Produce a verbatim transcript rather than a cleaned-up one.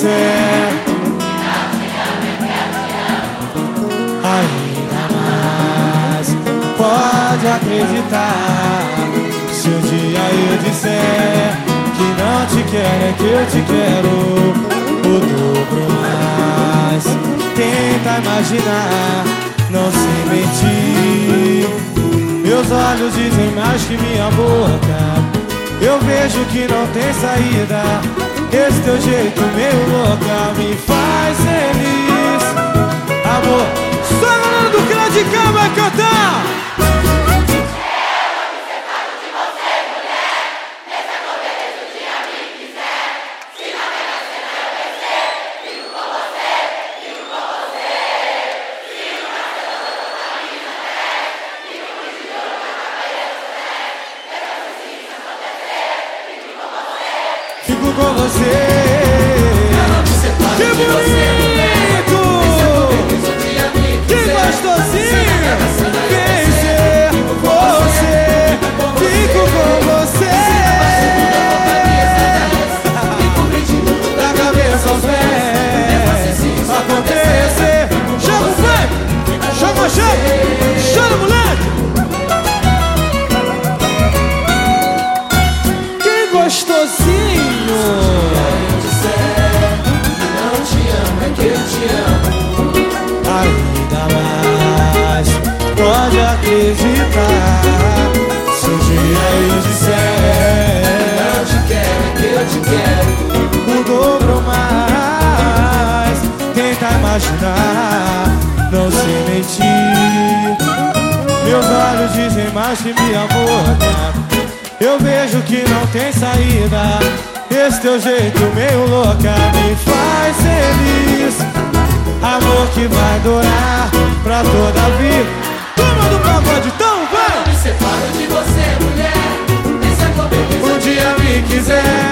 disser, ainda mais pode acreditar. Se um dia eu disser que não te quero, é que eu te quero o dobro mais. Tenta imaginar, não se mentir. Meus olhos dizem mais que minha boca. Eu vejo que não tem saída. Esse teu jeito meio louca me faz feliz. Amor, só a galera do Clã de Cá vai cantar. Fico com você. Que bonito! Que gostosinho! Vem ser você. Fico com você. Da cabeça aos pés. Acontecer. Chama o funk! Chama, chama! Chama, moleque! Que gostosinho! Pode acreditar. Se um dia eu disser não te quero, é que eu te quero o dobro mais. Tenta imaginar, não se mentir. Meus olhos dizem mais que minha boca. Eu vejo que não tem saída. Esse teu jeito meio louca me faz feliz. Amor que vai durar pra toda a vida. Turma do pagode, então vai! Não me separo de você, mulher. Esse é como um dia me quiser.